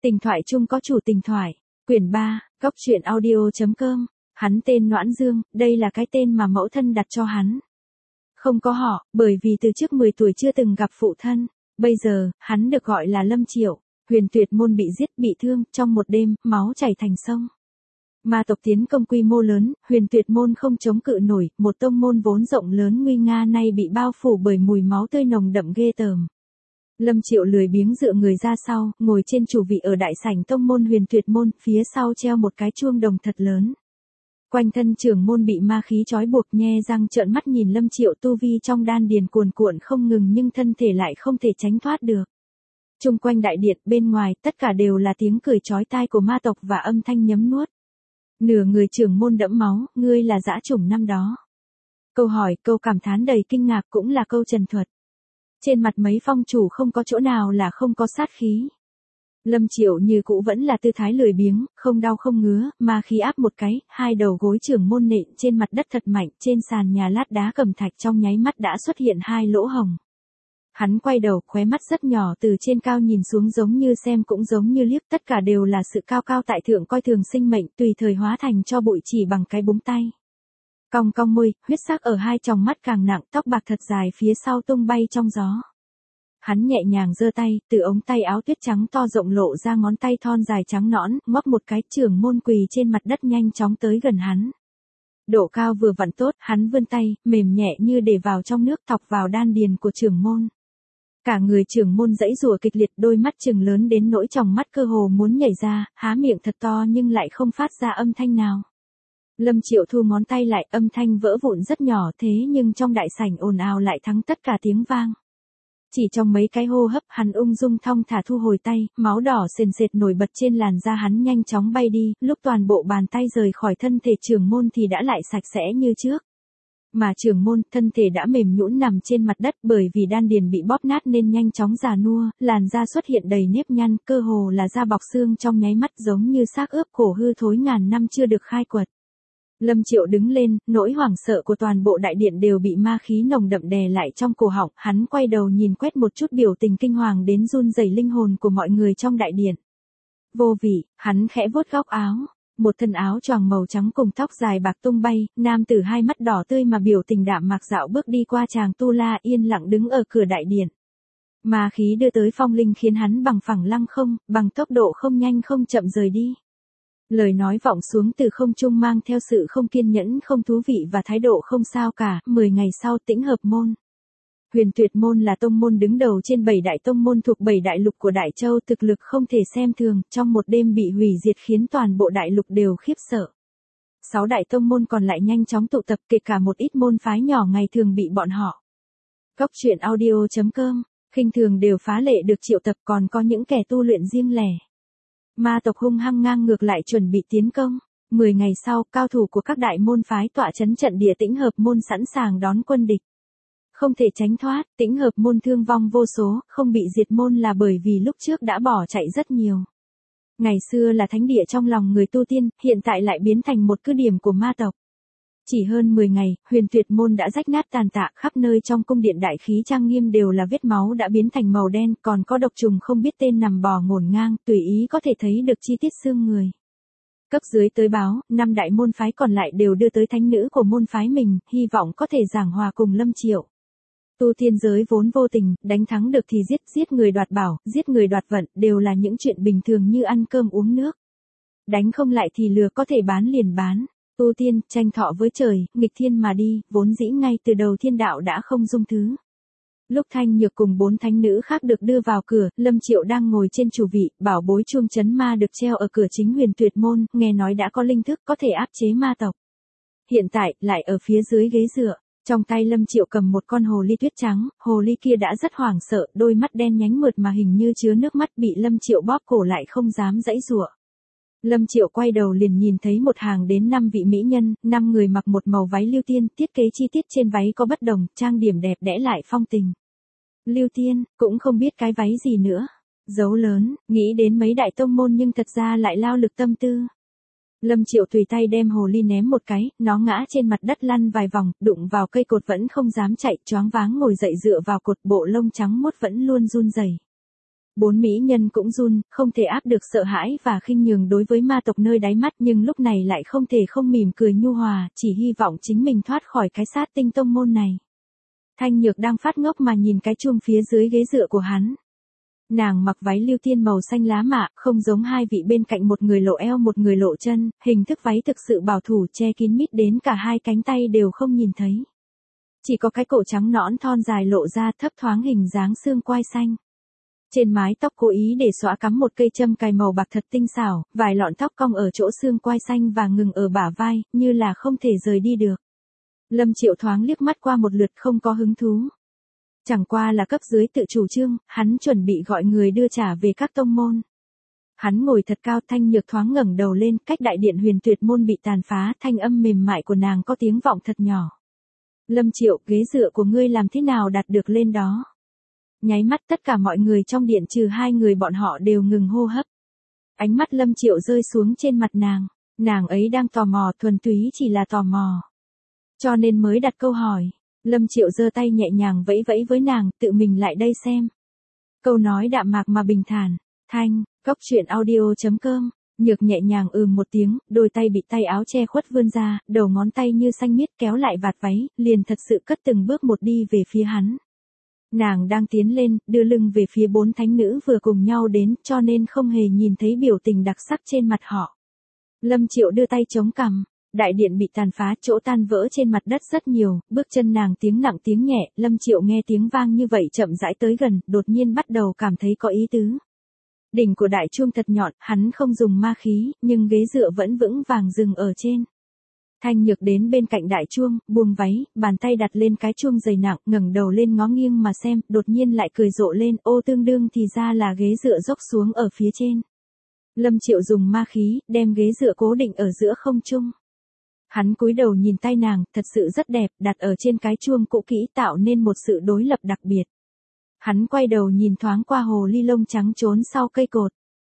Tình thoại chung có chủ tình thoại. Quyển 3, Góc truyện audio.com. Hắn tên Noãn Dương, đây là cái tên mà mẫu thân đặt cho hắn. Không có họ, bởi vì từ trước 10 tuổi chưa từng gặp phụ thân. Bây giờ, hắn được gọi là Lâm Triệu. Huyền Tuyệt môn bị giết bị thương, trong một đêm, máu chảy thành sông. Ma tộc tiến công quy mô lớn, Huyền Tuyệt môn không chống cự nổi, một tông môn vốn rộng lớn nguy nga nay bị bao phủ bởi mùi máu tươi nồng đậm ghê tởm. Lâm Triệu lười biếng dựa người ra sau, ngồi trên chủ vị ở đại sảnh tông môn Huyền Tuyệt môn, phía sau treo một cái chuông đồng thật lớn. Quanh thân trưởng môn bị ma khí trói buộc, nhe răng trợn mắt nhìn Lâm Triệu, tu vi trong đan điền cuồn cuộn không ngừng nhưng thân thể lại không thể tránh thoát được. Chung quanh đại điện bên ngoài tất cả đều là tiếng cười chói tai của ma tộc và âm thanh nhấm nuốt. Nửa người trưởng môn đẫm máu, ngươi là dã chủng năm đó. Câu hỏi, câu cảm thán đầy kinh ngạc cũng là câu trần thuật. Trên mặt mấy phong chủ không có chỗ nào là không có sát khí. Lâm Triệu như cũ vẫn là tư thái lười biếng, không đau không ngứa, mà khí áp một cái, hai đầu gối trưởng môn nện trên mặt đất thật mạnh, trên sàn nhà lát đá cẩm thạch trong nháy mắt đã xuất hiện hai lỗ hồng. Hắn quay đầu, khóe mắt rất nhỏ từ trên cao nhìn xuống giống như xem cũng giống như liếc, tất cả đều là sự cao cao tại thượng coi thường sinh mệnh, tùy thời hóa thành cho bụi chỉ bằng cái búng tay. Cong cong môi, huyết sắc ở hai tròng mắt càng nặng, tóc bạc thật dài phía sau tung bay trong gió. Hắn nhẹ nhàng giơ tay, từ ống tay áo tuyết trắng to rộng lộ ra ngón tay thon dài trắng nõn, ngoắc một cái, trưởng môn quỳ trên mặt đất nhanh chóng tới gần hắn. Độ cao vừa vặn tốt, hắn vươn tay, mềm nhẹ như để vào trong nước, thọc vào đan điền của trưởng môn. Cả người trưởng môn giãy giụa kịch liệt, đôi mắt trừng lớn đến nỗi tròng mắt cơ hồ muốn nhảy ra, há miệng thật to nhưng lại không phát ra âm thanh nào. Lâm Triệu thu ngón tay lại, âm thanh vỡ vụn rất nhỏ thế nhưng trong đại sảnh ồn ào lại thắng tất cả tiếng vang. Chỉ trong mấy cái hô hấp hắn ung dung thong thả thu hồi tay, máu đỏ sền sệt nổi bật trên làn da hắn nhanh chóng bay đi, lúc toàn bộ bàn tay rời khỏi thân thể trưởng môn thì đã lại sạch sẽ như trước. Mà trưởng môn, thân thể đã mềm nhũn nằm trên mặt đất bởi vì đan điền bị bóp nát nên nhanh chóng già nua, làn da xuất hiện đầy nếp nhăn, cơ hồ là da bọc xương trong nháy mắt giống như xác ướp khổ hư thối ngàn năm chưa được khai quật. Lâm Triệu đứng lên, nỗi hoảng sợ của toàn bộ đại điện đều bị ma khí nồng đậm đè lại trong cổ họng, hắn quay đầu nhìn quét một chút biểu tình kinh hoàng đến run rẩy linh hồn của mọi người trong đại điện. Vô vị, hắn khẽ vuốt góc áo, một thân áo choàng màu trắng cùng tóc dài bạc tung bay, nam tử hai mắt đỏ tươi mà biểu tình đạm mạc dạo bước đi qua chàng tu la yên lặng đứng ở cửa đại điện. Ma khí đưa tới phong linh khiến hắn bằng phẳng lăng không, bằng tốc độ không nhanh không chậm rời đi. Lời nói vọng xuống từ không trung mang theo sự không kiên nhẫn, không thú vị và thái độ không sao cả. 10 ngày sau, Tĩnh Hợp môn. Huyền Tuyệt môn là tông môn đứng đầu trên 7 đại tông môn thuộc 7 đại lục của Đại Châu, thực lực không thể xem thường, trong một đêm bị hủy diệt khiến toàn bộ đại lục đều khiếp sợ. 6 đại tông môn còn lại nhanh chóng tụ tập, kể cả một ít môn phái nhỏ ngày thường bị bọn họ. Góc truyện audio.com, khinh thường đều phá lệ được triệu tập, còn có những kẻ tu luyện riêng lẻ. Ma tộc hung hăng ngang ngược lại chuẩn bị tiến công. 10 ngày sau, cao thủ của các đại môn phái tọa trấn trận địa Tĩnh Hợp môn sẵn sàng đón quân địch. Không thể tránh thoát, Tĩnh Hợp môn thương vong vô số, không bị diệt môn là bởi vì lúc trước đã bỏ chạy rất nhiều. Ngày xưa là thánh địa trong lòng người tu tiên, hiện tại lại biến thành một cứ điểm của ma tộc. Chỉ hơn 10 ngày, Huyền Tuyệt môn đã rách nát tàn tạ, khắp nơi trong cung điện đại khí trang nghiêm đều là vết máu đã biến thành màu đen, còn có độc trùng không biết tên nằm bò ngổn ngang, tùy ý có thể thấy được chi tiết xương người. Cấp dưới tới báo, 5 đại môn phái còn lại đều đưa tới thánh nữ của môn phái mình, hy vọng có thể giảng hòa cùng Lâm Triệu. Tu tiên giới vốn vô tình, đánh thắng được thì giết, giết người đoạt bảo, giết người đoạt vận, đều là những chuyện bình thường như ăn cơm uống nước. Đánh không lại thì lừa, có thể bán liền bán. Tu tiên, tranh thọ với trời, nghịch thiên mà đi, vốn dĩ ngay từ đầu thiên đạo đã không dung thứ. Lúc Thanh Nhược cùng 4 thánh nữ khác được đưa vào cửa, Lâm Triệu đang ngồi trên chủ vị, bảo bối chuông chấn ma được treo ở cửa chính Huyền Tuyệt môn, nghe nói đã có linh thức có thể áp chế ma tộc. Hiện tại, lại ở phía dưới ghế dựa, trong tay Lâm Triệu cầm một con hồ ly tuyết trắng, hồ ly kia đã rất hoảng sợ, đôi mắt đen nhánh mượt mà hình như chứa nước mắt bị Lâm Triệu bóp cổ lại không dám giãy giụa. Lâm Triệu quay đầu liền nhìn thấy một hàng đến 5 vị mỹ nhân, 5 người mặc một màu váy lưu tiên, thiết kế chi tiết trên váy có bất đồng, trang điểm đẹp đẽ lại phong tình. Lưu tiên, cũng không biết cái váy gì nữa. Dấu lớn, nghĩ đến mấy đại tông môn nhưng thật ra lại lao lực tâm tư. Lâm Triệu tùy tay đem hồ ly ném một cái, nó ngã trên mặt đất lăn vài vòng, đụng vào cây cột vẫn không dám chạy, choáng váng ngồi dậy dựa vào cột, bộ lông trắng muốt vẫn luôn run rẩy. Bốn mỹ nhân cũng run, không thể áp được sợ hãi và khinh nhường đối với ma tộc nơi đáy mắt, nhưng lúc này lại không thể không mỉm cười nhu hòa, chỉ hy vọng chính mình thoát khỏi cái sát tinh tông môn này. Thanh Nhược đang phát ngốc mà nhìn cái chuông phía dưới ghế dựa của hắn. Nàng mặc váy lưu tiên màu xanh lá mạ, không giống hai vị bên cạnh, một người lộ eo một người lộ chân, hình thức váy thực sự bảo thủ, che kín mít đến cả hai cánh tay đều không nhìn thấy. Chỉ có cái cổ trắng nõn thon dài lộ ra, thấp thoáng hình dáng xương quai xanh. Trên mái tóc cố ý để xõa cắm một cây châm cài màu bạc thật tinh xảo, vài lọn tóc cong ở chỗ xương quai xanh và ngừng ở bả vai, như là không thể rời đi được. Lâm Triệu thoáng liếc mắt qua một lượt, không có hứng thú. Chẳng qua là cấp dưới tự chủ trương, hắn chuẩn bị gọi người đưa trả về các tông môn. Hắn ngồi thật cao, Thanh Nhược thoáng ngẩng đầu lên, cách đại điện Huyền Tuyệt môn bị tàn phá, thanh âm mềm mại của nàng có tiếng vọng thật nhỏ. Lâm Triệu, ghế dựa của ngươi làm thế nào đặt được lên đó? Nháy mắt tất cả mọi người trong điện trừ hai người bọn họ đều ngừng hô hấp. Ánh mắt Lâm Triệu rơi xuống trên mặt nàng ấy đang tò mò, thuần túy chỉ là tò mò. Cho nên mới đặt câu hỏi. Lâm Triệu giơ tay nhẹ nhàng vẫy vẫy với nàng, tự mình lại đây xem. Câu nói đạm mạc mà bình thản. Cốc truyện audio.com. Nhược nhẹ nhàng một tiếng, đôi tay bị tay áo che khuất vươn ra, đầu ngón tay như xanh miết kéo lại vạt váy, liền thật sự cất từng bước một đi về phía hắn. Nàng đang tiến lên, đưa lưng về phía bốn thánh nữ vừa cùng nhau đến, cho nên không hề nhìn thấy biểu tình đặc sắc trên mặt họ. Lâm Triệu đưa tay chống cằm. Đại điện bị tàn phá, chỗ tan vỡ trên mặt đất rất nhiều, bước chân nàng tiếng nặng tiếng nhẹ, Lâm Triệu nghe tiếng vang như vậy chậm rãi tới gần, đột nhiên bắt đầu cảm thấy có ý tứ. Đỉnh của đại chuông thật nhọn, hắn không dùng ma khí, nhưng ghế dựa vẫn vững vàng dừng ở trên. Thanh Nhược đến bên cạnh đại chuông, buông váy, bàn tay đặt lên cái chuông dày nặng, ngẩng đầu lên ngó nghiêng mà xem, đột nhiên lại cười rộ lên, ô tương đương thì ra là ghế dựa dốc xuống ở phía trên. Lâm Triệu dùng ma khí, đem ghế dựa cố định ở giữa không trung. Hắn cúi đầu nhìn tay nàng, thật sự rất đẹp, đặt ở trên cái chuông cũ kỹ tạo nên một sự đối lập đặc biệt. Hắn quay đầu nhìn thoáng qua hồ ly lông trắng trốn sau cây cột.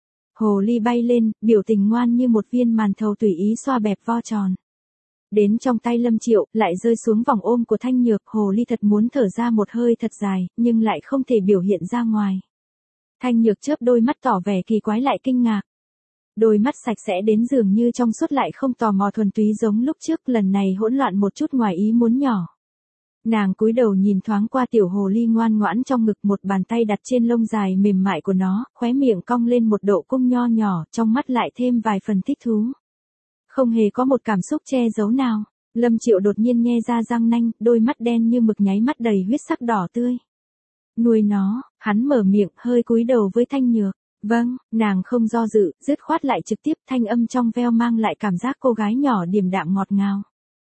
Hồ ly bay lên, biểu tình ngoan như một viên màn thầu tùy ý xoa bẹp vo tròn. Đến trong tay Lâm Triệu, lại rơi xuống vòng ôm của Thanh Nhược, hồ ly thật muốn thở ra một hơi thật dài, nhưng lại không thể biểu hiện ra ngoài. Thanh Nhược chớp đôi mắt tỏ vẻ kỳ quái lại kinh ngạc. Đôi mắt sạch sẽ đến dường như trong suốt lại không tò mò thuần túy giống lúc trước, lần này hỗn loạn một chút ngoài ý muốn nhỏ. Nàng cúi đầu nhìn thoáng qua tiểu hồ ly ngoan ngoãn trong ngực, một bàn tay đặt trên lông dài mềm mại của nó, khóe miệng cong lên một độ cung nho nhỏ, trong mắt lại thêm vài phần thích thú. Không hề có một cảm xúc che giấu nào. Lâm Triệu đột nhiên nhe ra răng nanh, đôi mắt đen như mực nháy mắt đầy huyết sắc đỏ tươi. Nuôi nó, hắn mở miệng, hơi cúi đầu với Thanh Nhược. Vâng, nàng không do dự, dứt khoát lại trực tiếp, thanh âm trong veo mang lại cảm giác cô gái nhỏ điềm đạm ngọt ngào.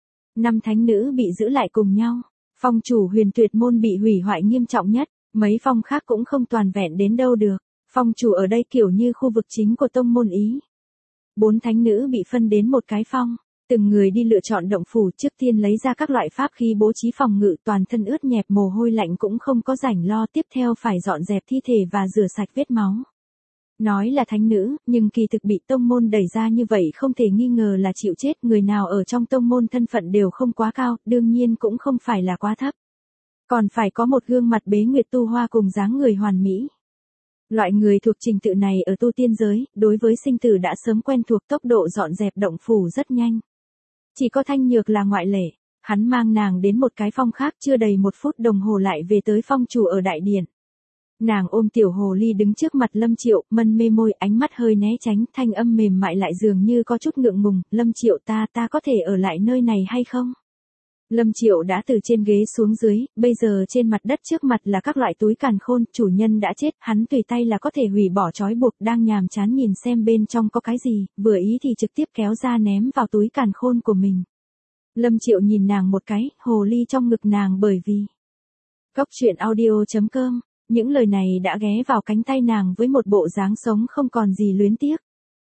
5 thánh nữ bị giữ lại cùng nhau. Phong chủ Huyền Tuyệt môn bị hủy hoại nghiêm trọng nhất, mấy phong khác cũng không toàn vẹn đến đâu được. Phong chủ ở đây kiểu như khu vực chính của tông môn Ý. 4 thánh nữ bị phân đến một cái phong, từng người đi lựa chọn động phủ, trước tiên lấy ra các loại pháp khí bố trí phòng ngự, toàn thân ướt nhẹp mồ hôi lạnh cũng không có rảnh lo, tiếp theo phải dọn dẹp thi thể và rửa sạch vết máu. Nói là thánh nữ, nhưng kỳ thực bị tông môn đẩy ra như vậy không thể nghi ngờ là chịu chết, người nào ở trong tông môn thân phận đều không quá cao, đương nhiên cũng không phải là quá thấp. Còn phải có một gương mặt bế nguyệt tu hoa cùng dáng người hoàn mỹ. Loại người thuộc trình tự này ở tu tiên giới, đối với sinh tử đã sớm quen thuộc, tốc độ dọn dẹp động phủ rất nhanh. Chỉ có Thanh Nhược là ngoại lệ, hắn mang nàng đến một cái phong khác, chưa đầy 1 phút đồng hồ lại về tới phong chủ ở đại điện. Nàng ôm tiểu hồ ly đứng trước mặt Lâm Triệu, mân mê môi, ánh mắt hơi né tránh, thanh âm mềm mại lại dường như có chút ngượng ngùng, Lâm Triệu ta có thể ở lại nơi này hay không? Lâm Triệu đã từ trên ghế xuống dưới, bây giờ trên mặt đất trước mặt là các loại túi càn khôn, chủ nhân đã chết, hắn tùy tay là có thể hủy bỏ trói buộc, đang nhàm chán nhìn xem bên trong có cái gì, vừa ý thì trực tiếp kéo ra ném vào túi càn khôn của mình. Lâm Triệu nhìn nàng một cái, hồ ly trong ngực nàng bởi vì. Cốc truyện audio.com. Những lời này đã ghé vào cánh tay nàng với một bộ dáng sống không còn gì luyến tiếc.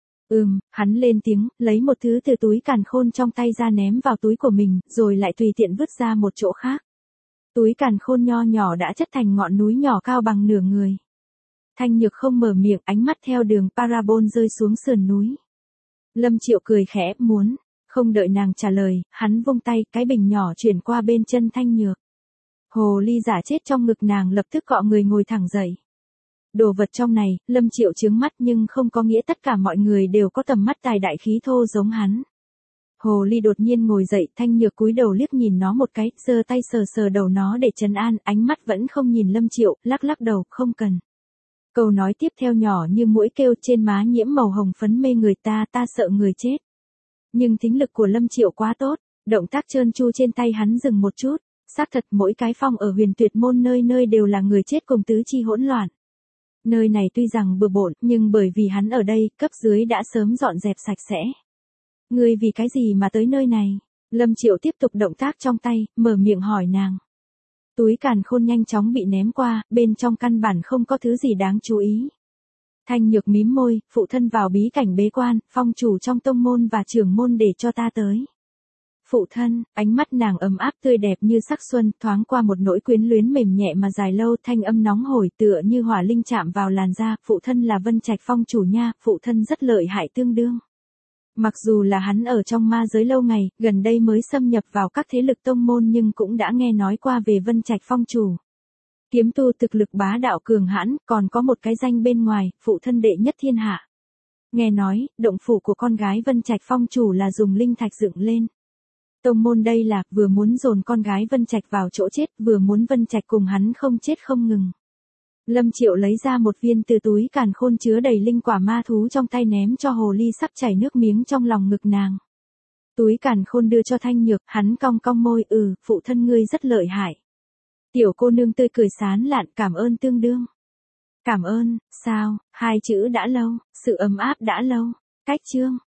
Hắn lên tiếng, lấy một thứ từ túi càn khôn trong tay ra ném vào túi của mình, rồi lại tùy tiện vứt ra một chỗ khác. Túi càn khôn nho nhỏ đã chất thành ngọn núi nhỏ cao bằng nửa người. Thanh Nhược không mở miệng, ánh mắt theo đường parabol rơi xuống sườn núi. Lâm Triệu cười khẽ, muốn. Không đợi nàng trả lời, hắn vung tay, cái bình nhỏ chuyển qua bên chân Thanh Nhược. Hồ ly giả chết trong ngực nàng lập tức cọ người ngồi thẳng dậy. Đồ vật trong này, Lâm Triệu trướng mắt nhưng không có nghĩa tất cả mọi người đều có tầm mắt tài đại khí thô giống hắn. Hồ ly đột nhiên ngồi dậy, Thanh Nhược cúi đầu liếc nhìn nó một cái, giơ tay sờ sờ đầu nó để trấn an, ánh mắt vẫn không nhìn Lâm Triệu, lắc lắc đầu, không cần. Câu nói tiếp theo nhỏ như mũi kêu, trên má nhiễm màu hồng phấn mê người ta sợ người chết. Nhưng thính lực của Lâm Triệu quá tốt, động tác trơn tru trên tay hắn dừng một chút, xác thật mỗi cái phòng ở Huyền Tuyệt Môn nơi nơi đều là người chết cùng tứ chi hỗn loạn. Nơi này tuy rằng bừa bộn, nhưng bởi vì hắn ở đây, cấp dưới đã sớm dọn dẹp sạch sẽ. Ngươi vì cái gì mà tới nơi này? Lâm Triệu tiếp tục động tác trong tay, mở miệng hỏi nàng. Túi càn khôn nhanh chóng bị ném qua, bên trong căn bản không có thứ gì đáng chú ý. Thanh Nhược mím môi, phụ thân vào bí cảnh bế quan, phong chủ trong tông môn và trưởng môn để cho ta tới. Phụ thân, ánh mắt nàng ấm áp tươi đẹp như sắc xuân, thoáng qua một nỗi quyến luyến mềm nhẹ mà dài lâu, thanh âm nóng hổi tựa như hỏa linh chạm vào làn da, phụ thân là Vân Trạch phong chủ nha, phụ thân rất lợi hại tương đương. Mặc dù là hắn ở trong ma giới lâu ngày, gần đây mới xâm nhập vào các thế lực tông môn nhưng cũng đã nghe nói qua về Vân Trạch phong chủ. Kiếm tu thực lực bá đạo cường hãn, còn có một cái danh bên ngoài, phụ thân đệ nhất thiên hạ. Nghe nói, động phủ của con gái Vân Trạch phong chủ là dùng linh thạch dựng lên. Tông môn đây là, vừa muốn dồn con gái Vân Trạch vào chỗ chết, vừa muốn Vân Trạch cùng hắn không chết không ngừng. Lâm Triệu lấy ra một viên từ túi càn khôn chứa đầy linh quả ma thú trong tay ném cho hồ ly sắp chảy nước miếng trong lòng ngực nàng. Túi càn khôn đưa cho Thanh Nhược, hắn cong cong môi, phụ thân ngươi rất lợi hại. Tiểu cô nương tươi cười sán lạn, cảm ơn tương đương. Cảm ơn, sao, hai chữ đã lâu, sự ấm áp đã lâu, cách chương.